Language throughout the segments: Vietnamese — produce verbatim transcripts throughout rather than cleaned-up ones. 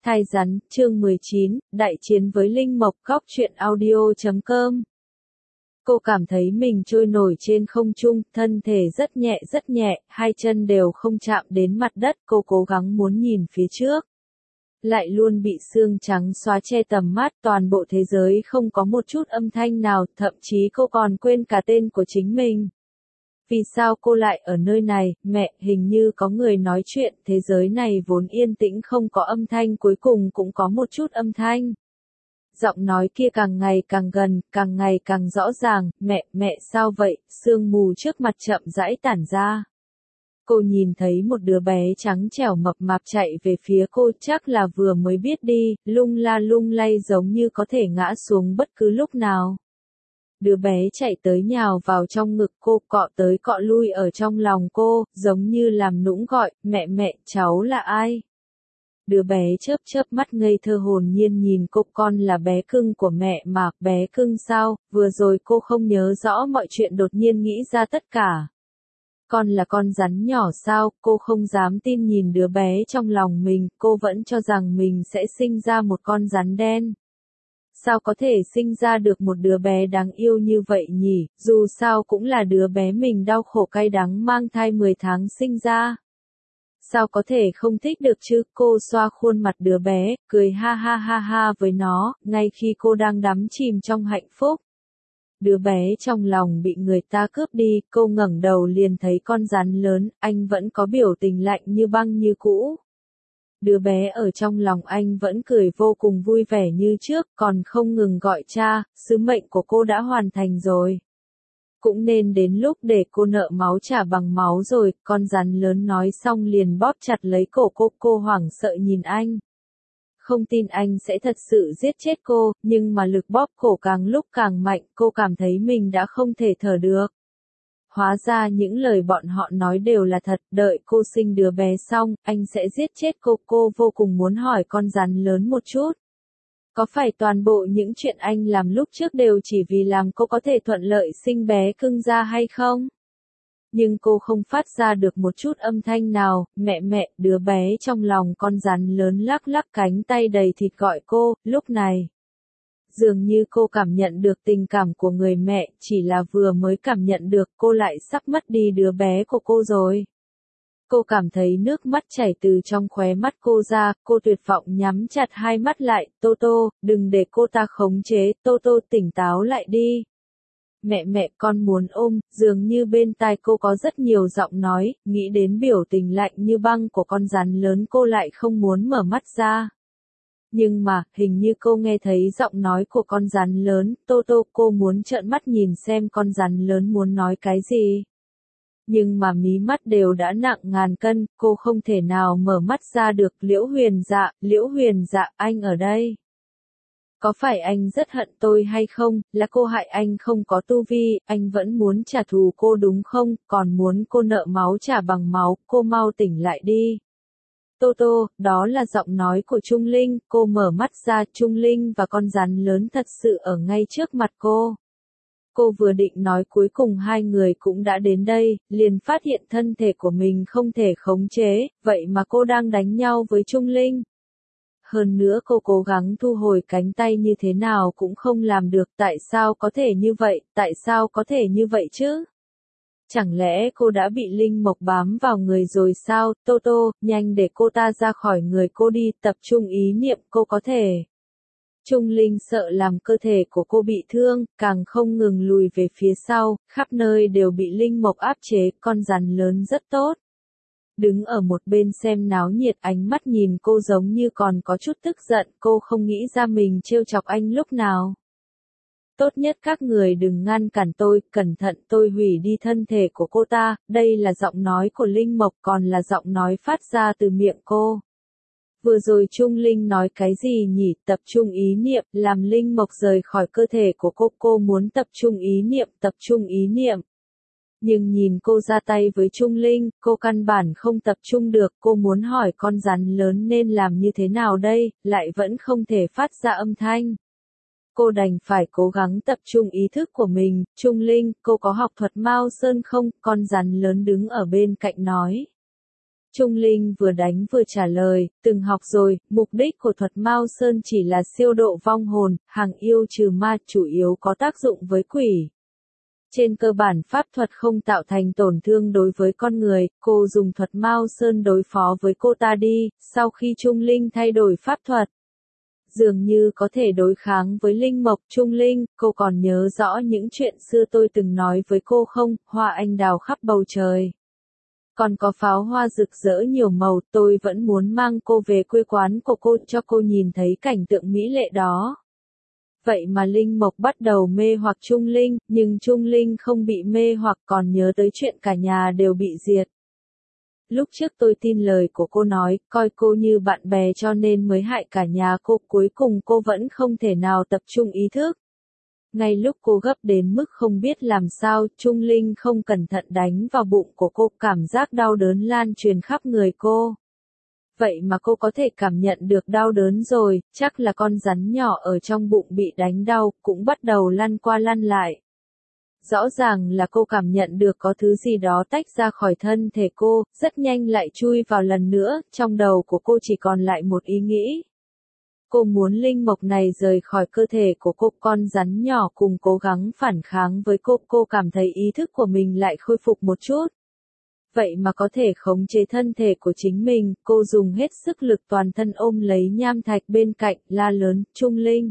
Thai rắn, chương mười chín, đại chiến với Linh Mộc, góc truyện audio chấm com. Cô cảm thấy mình trôi nổi trên không trung, thân thể rất nhẹ rất nhẹ, hai chân đều không chạm đến mặt đất, cô cố gắng muốn nhìn phía trước. Lại luôn bị sương trắng xóa che tầm mắt, toàn bộ thế giới không có một chút âm thanh nào, thậm chí cô còn quên cả tên của chính mình. Vì sao cô lại ở nơi này, mẹ, hình như có người nói chuyện, thế giới này vốn yên tĩnh không có âm thanh, cuối cùng cũng có một chút âm thanh. Giọng nói kia càng ngày càng gần, càng ngày càng rõ ràng, mẹ, mẹ sao vậy, sương mù trước mặt chậm rãi tản ra. Cô nhìn thấy một đứa bé trắng trẻo mập mạp chạy về phía cô, chắc là vừa mới biết đi, lung la lung lay giống như có thể ngã xuống bất cứ lúc nào. Đứa bé chạy tới nhào vào trong ngực cô, cọ tới cọ lui ở trong lòng cô, giống như làm nũng gọi, mẹ mẹ, cháu là ai? Đứa bé chớp chớp mắt ngây thơ hồn nhiên nhìn cô, con là bé cưng của mẹ mà, bé cưng sao, vừa rồi cô không nhớ rõ mọi chuyện đột nhiên nghĩ ra tất cả. Con là con rắn nhỏ sao, cô không dám tin nhìn đứa bé trong lòng mình, cô vẫn cho rằng mình sẽ sinh ra một con rắn đen. Sao có thể sinh ra được một đứa bé đáng yêu như vậy nhỉ, dù sao cũng là đứa bé mình đau khổ cay đắng mang thai mười tháng sinh ra. Sao có thể không thích được chứ, cô xoa khuôn mặt đứa bé, cười ha ha ha ha với nó, ngay khi cô đang đắm chìm trong hạnh phúc. Đứa bé trong lòng bị người ta cướp đi, cô ngẩng đầu liền thấy con rắn lớn, anh vẫn có biểu tình lạnh như băng như cũ. Đứa bé ở trong lòng anh vẫn cười vô cùng vui vẻ như trước, còn không ngừng gọi cha, sứ mệnh của cô đã hoàn thành rồi. Cũng nên đến lúc để cô nợ máu trả bằng máu rồi, con rắn lớn nói xong liền bóp chặt lấy cổ cô, cô hoảng sợ nhìn anh. Không tin anh sẽ thật sự giết chết cô, nhưng mà lực bóp cổ càng lúc càng mạnh, cô cảm thấy mình đã không thể thở được. Hóa ra những lời bọn họ nói đều là thật, đợi cô sinh đứa bé xong, anh sẽ giết chết cô. Cô vô cùng muốn hỏi con rắn lớn một chút. Có phải toàn bộ những chuyện anh làm lúc trước đều chỉ vì làm cô có thể thuận lợi sinh bé cưng ra hay không? Nhưng cô không phát ra được một chút âm thanh nào, mẹ mẹ, đứa bé trong lòng con rắn lớn lắc lắc cánh tay đầy thịt gọi cô, lúc này. Dường như cô cảm nhận được tình cảm của người mẹ, chỉ là vừa mới cảm nhận được cô lại sắp mất đi đứa bé của cô rồi. Cô cảm thấy nước mắt chảy từ trong khóe mắt cô ra, cô tuyệt vọng nhắm chặt hai mắt lại, Tô Tô, đừng để cô ta khống chế, Tô Tô tỉnh táo lại đi. Mẹ mẹ, con muốn ôm, dường như bên tai cô có rất nhiều giọng nói, nghĩ đến biểu tình lạnh như băng của con rắn lớn cô lại không muốn mở mắt ra. Nhưng mà, hình như cô nghe thấy giọng nói của con rắn lớn, Tô Tô, cô muốn trợn mắt nhìn xem con rắn lớn muốn nói cái gì. Nhưng mà mí mắt đều đã nặng ngàn cân, cô không thể nào mở mắt ra được. Liễu Huyền Dạ, Liễu Huyền Dạ, anh ở đây. Có phải anh rất hận tôi hay không, là cô hại anh không có tu vi, anh vẫn muốn trả thù cô đúng không, còn muốn cô nợ máu trả bằng máu, cô mau tỉnh lại đi. Tô Tô, đó là giọng nói của Trung Linh, cô mở mắt ra, Trung Linh và con rắn lớn thật sự ở ngay trước mặt cô. Cô vừa định nói cuối cùng hai người cũng đã đến đây, liền phát hiện thân thể của mình không thể khống chế, vậy mà cô đang đánh nhau với Trung Linh. Hơn nữa cô cố gắng thu hồi cánh tay như thế nào cũng không làm được, tại sao có thể như vậy, tại sao có thể như vậy chứ? Chẳng lẽ cô đã bị Linh Mộc bám vào người rồi sao, Tô Tô, nhanh để cô ta ra khỏi người cô đi, tập trung ý niệm cô có thể. Trung Linh sợ làm cơ thể của cô bị thương, càng không ngừng lùi về phía sau, khắp nơi đều bị Linh Mộc áp chế, con rắn lớn rất tốt. Đứng ở một bên xem náo nhiệt, ánh mắt nhìn cô giống như còn có chút tức giận, cô không nghĩ ra mình trêu chọc anh lúc nào. Tốt nhất các người đừng ngăn cản tôi, cẩn thận tôi hủy đi thân thể của cô ta, đây là giọng nói của Linh Mộc còn là giọng nói phát ra từ miệng cô. Vừa rồi Trung Linh nói cái gì nhỉ, tập trung ý niệm, làm Linh Mộc rời khỏi cơ thể của cô, cô muốn tập trung ý niệm, tập trung ý niệm. Nhưng nhìn cô ra tay với Trung Linh, cô căn bản không tập trung được, cô muốn hỏi con rắn lớn nên làm như thế nào đây, lại vẫn không thể phát ra âm thanh. Cô đành phải cố gắng tập trung ý thức của mình, Trung Linh, cô có học thuật Mao Sơn không, con rắn lớn đứng ở bên cạnh nói. Trung Linh vừa đánh vừa trả lời, từng học rồi, mục đích của thuật Mao Sơn chỉ là siêu độ vong hồn, hàng yêu trừ ma, chủ yếu có tác dụng với quỷ. Trên cơ bản pháp thuật không tạo thành tổn thương đối với con người, cô dùng thuật Mao Sơn đối phó với cô ta đi, sau khi Trung Linh thay đổi pháp thuật. Dường như có thể đối kháng với Linh Mộc. Trung Linh, cô còn nhớ rõ những chuyện xưa tôi từng nói với cô không, hoa anh đào khắp bầu trời. Còn có pháo hoa rực rỡ nhiều màu, tôi vẫn muốn mang cô về quê quán của cô cho cô nhìn thấy cảnh tượng mỹ lệ đó. Vậy mà Linh Mộc bắt đầu mê hoặc Trung Linh, nhưng Trung Linh không bị mê hoặc, còn nhớ tới chuyện cả nhà đều bị diệt. Lúc trước tôi tin lời của cô nói, coi cô như bạn bè cho nên mới hại cả nhà cô, cuối cùng cô vẫn không thể nào tập trung ý thức. Ngay lúc cô gấp đến mức không biết làm sao, Trung Linh không cẩn thận đánh vào bụng của cô, cảm giác đau đớn lan truyền khắp người cô. Vậy mà cô có thể cảm nhận được đau đớn rồi, chắc là con rắn nhỏ ở trong bụng bị đánh đau, cũng bắt đầu lăn qua lăn lại. Rõ ràng là cô cảm nhận được có thứ gì đó tách ra khỏi thân thể cô, rất nhanh lại chui vào lần nữa, trong đầu của cô chỉ còn lại một ý nghĩ. Cô muốn linh mộc này rời khỏi cơ thể của cô, con rắn nhỏ cùng cố gắng phản kháng với cô, cô cảm thấy ý thức của mình lại khôi phục một chút. Vậy mà có thể khống chế thân thể của chính mình, cô dùng hết sức lực toàn thân ôm lấy nham thạch bên cạnh, la lớn, Trung Linh.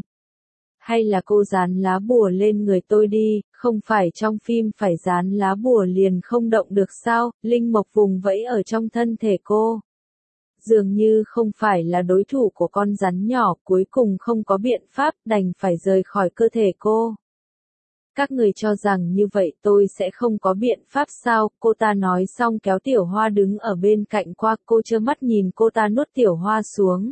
Hay là cô dán lá bùa lên người tôi đi, không phải trong phim phải dán lá bùa liền không động được sao, Linh Mộc vùng vẫy ở trong thân thể cô. Dường như không phải là đối thủ của con rắn nhỏ, cuối cùng không có biện pháp, đành phải rời khỏi cơ thể cô. Các người cho rằng như vậy tôi sẽ không có biện pháp sao, cô ta nói xong kéo Tiểu Hoa đứng ở bên cạnh qua, cô trơ mắt nhìn cô ta nuốt Tiểu Hoa xuống.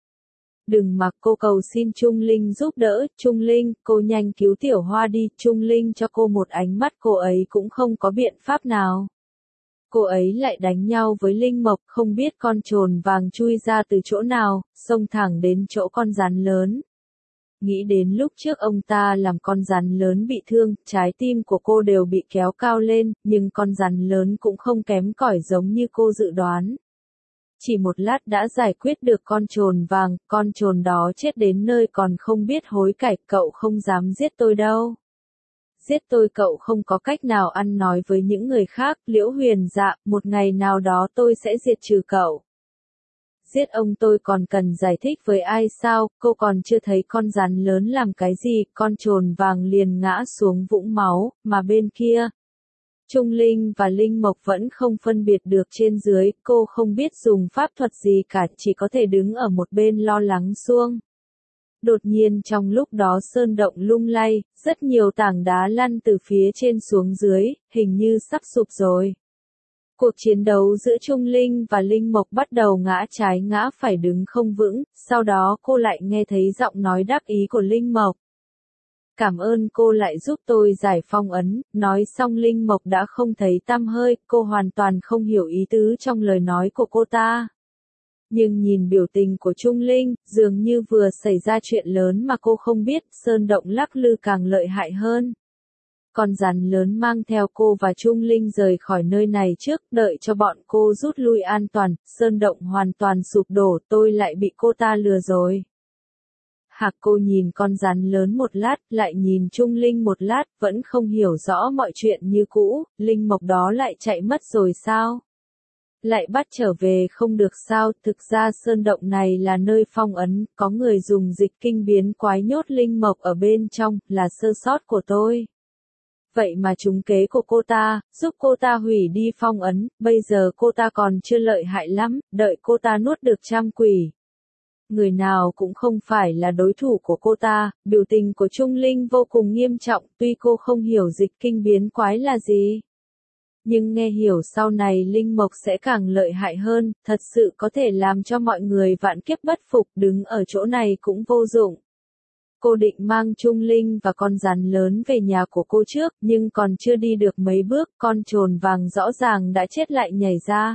Đừng mặc, cô cầu xin Trung Linh giúp đỡ, Trung Linh, cô nhanh cứu Tiểu Hoa đi, Trung Linh cho cô một ánh mắt, cô ấy cũng không có biện pháp nào. Cô ấy lại đánh nhau với Linh Mộc, không biết con trồn vàng chui ra từ chỗ nào, xông thẳng đến chỗ con rắn lớn. Nghĩ đến lúc trước ông ta làm con rắn lớn bị thương, trái tim của cô đều bị kéo cao lên, nhưng con rắn lớn cũng không kém cỏi giống như cô dự đoán. Chỉ một lát đã giải quyết được con trồn vàng, con trồn đó chết đến nơi còn không biết hối cải, cậu không dám giết tôi đâu. Giết tôi cậu không có cách nào ăn nói với những người khác, Liễu Huyền dạ, một ngày nào đó tôi sẽ diệt trừ cậu. Giết ông tôi còn cần giải thích với ai sao, cô còn chưa thấy con rắn lớn làm cái gì, con trồn vàng liền ngã xuống vũng máu, mà bên kia. Trung Linh và Linh Mộc vẫn không phân biệt được trên dưới, cô không biết dùng pháp thuật gì cả, chỉ có thể đứng ở một bên lo lắng xuông. Đột nhiên trong lúc đó sơn động lung lay, rất nhiều tảng đá lăn từ phía trên xuống dưới, hình như sắp sụp rồi. Cuộc chiến đấu giữa Trung Linh và Linh Mộc bắt đầu ngã trái ngã phải đứng không vững, sau đó cô lại nghe thấy giọng nói đáp ý của Linh Mộc. Cảm ơn cô lại giúp tôi giải phong ấn, nói xong Linh Mộc đã không thấy tăm hơi, cô hoàn toàn không hiểu ý tứ trong lời nói của cô ta. Nhưng nhìn biểu tình của Trung Linh, dường như vừa xảy ra chuyện lớn mà cô không biết, sơn động lắc lư càng lợi hại hơn. Con rắn lớn mang theo cô và Trung Linh rời khỏi nơi này trước, đợi cho bọn cô rút lui an toàn, sơn động hoàn toàn sụp đổ, tôi lại bị cô ta lừa rồi. Hạc cô nhìn con rắn lớn một lát, lại nhìn Trung Linh một lát, vẫn không hiểu rõ mọi chuyện như cũ, Linh Mộc đó lại chạy mất rồi sao? Lại bắt trở về không được sao, thực ra sơn động này là nơi phong ấn, có người dùng dịch kinh biến quái nhốt Linh Mộc ở bên trong, là sơ sót của tôi. Vậy mà trúng kế của cô ta, giúp cô ta hủy đi phong ấn, bây giờ cô ta còn chưa lợi hại lắm, đợi cô ta nuốt được trăm quỷ. Người nào cũng không phải là đối thủ của cô ta, biểu tình của Trung Linh vô cùng nghiêm trọng, tuy cô không hiểu dịch kinh biến quái là gì. Nhưng nghe hiểu sau này Linh Mộc sẽ càng lợi hại hơn, thật sự có thể làm cho mọi người vạn kiếp bất phục, đứng ở chỗ này cũng vô dụng. Cô định mang Trung Linh và con rắn lớn về nhà của cô trước, nhưng còn chưa đi được mấy bước, con trồn vàng rõ ràng đã chết lại nhảy ra.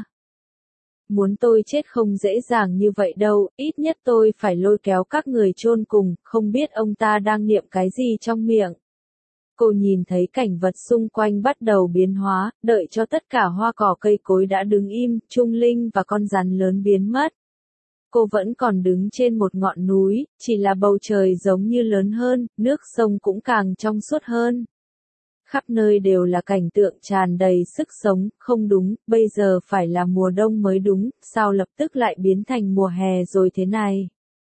Muốn tôi chết không dễ dàng như vậy đâu, ít nhất tôi phải lôi kéo các người chôn cùng, không biết ông ta đang niệm cái gì trong miệng. Cô nhìn thấy cảnh vật xung quanh bắt đầu biến hóa, đợi cho tất cả hoa cỏ cây cối đã đứng im, Trung Linh và con rắn lớn biến mất. Cô vẫn còn đứng trên một ngọn núi, chỉ là bầu trời giống như lớn hơn, nước sông cũng càng trong suốt hơn. Khắp nơi đều là cảnh tượng tràn đầy sức sống, không đúng, bây giờ phải là mùa đông mới đúng, sao lập tức lại biến thành mùa hè rồi thế này.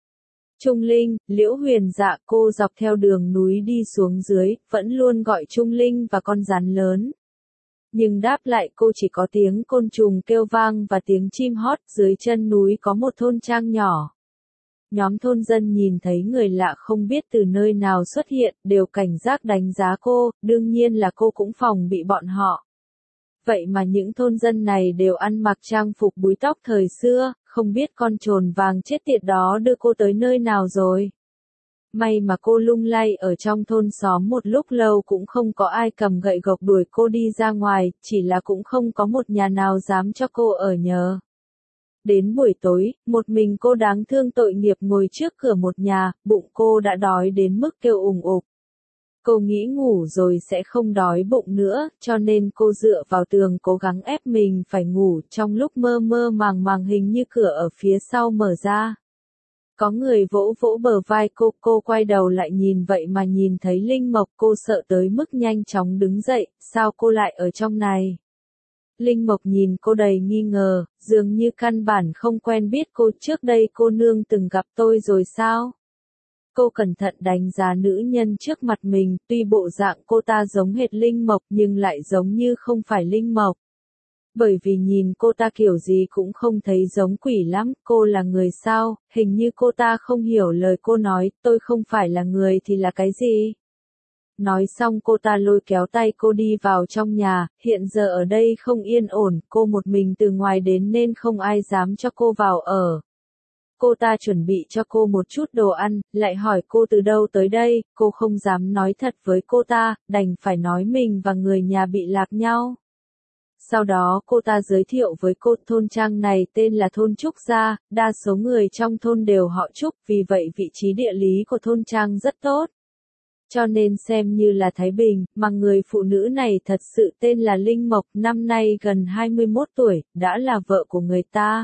Trung Linh, Liễu Huyền Dạ cô dọc theo đường núi đi xuống dưới, vẫn luôn gọi Trung Linh và con rắn lớn. Nhưng đáp lại cô chỉ có tiếng côn trùng kêu vang và tiếng chim hót, dưới chân núi có một thôn trang nhỏ. Nhóm thôn dân nhìn thấy người lạ không biết từ nơi nào xuất hiện, đều cảnh giác đánh giá cô, đương nhiên là cô cũng phòng bị bọn họ. Vậy mà những thôn dân này đều ăn mặc trang phục búi tóc thời xưa, không biết con trồn vàng chết tiệt đó đưa cô tới nơi nào rồi. May mà cô lung lay ở trong thôn xóm một lúc lâu cũng không có ai cầm gậy gộc đuổi cô đi ra ngoài, chỉ là cũng không có một nhà nào dám cho cô ở nhờ. Đến buổi tối, một mình cô đáng thương tội nghiệp ngồi trước cửa một nhà, bụng cô đã đói đến mức kêu ủng ục. Cô nghĩ ngủ rồi sẽ không đói bụng nữa, cho nên cô dựa vào tường cố gắng ép mình phải ngủ, trong lúc mơ mơ màng màng hình như cửa ở phía sau mở ra. Có người vỗ vỗ bờ vai cô, cô quay đầu lại nhìn vậy mà nhìn thấy Linh Mộc, cô sợ tới mức nhanh chóng đứng dậy, sao cô lại ở trong này? Linh Mộc nhìn cô đầy nghi ngờ, dường như căn bản không quen biết cô, trước đây cô nương từng gặp tôi rồi sao? Cô cẩn thận đánh giá nữ nhân trước mặt mình, tuy bộ dạng cô ta giống hệt Linh Mộc nhưng lại giống như không phải Linh Mộc. Bởi vì nhìn cô ta kiểu gì cũng không thấy giống quỷ lắm, cô là người sao, hình như cô ta không hiểu lời cô nói, tôi không phải là người thì là cái gì? Nói xong cô ta lôi kéo tay cô đi vào trong nhà, hiện giờ ở đây không yên ổn, cô một mình từ ngoài đến nên không ai dám cho cô vào ở. Cô ta chuẩn bị cho cô một chút đồ ăn, lại hỏi cô từ đâu tới đây, cô không dám nói thật với cô ta, đành phải nói mình và người nhà bị lạc nhau. Sau đó cô ta giới thiệu với cô thôn trang này tên là thôn Trúc Gia, đa số người trong thôn đều họ Trúc, vì vậy vị trí địa lý của thôn trang rất tốt. Cho nên xem như là Thái Bình, mà người phụ nữ này thật sự tên là Linh Mộc, năm nay gần hai mươi mốt tuổi, đã là vợ của người ta.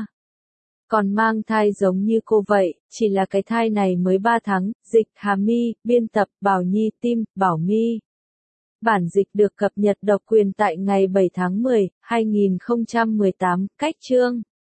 Còn mang thai giống như cô vậy, chỉ là cái thai này mới ba tháng, dịch Hà My, biên tập Bảo Nhi Tim, Bảo My. Bản dịch được cập nhật độc quyền tại ngày bảy tháng mười, hai nghìn không trăm mười tám, cách chương.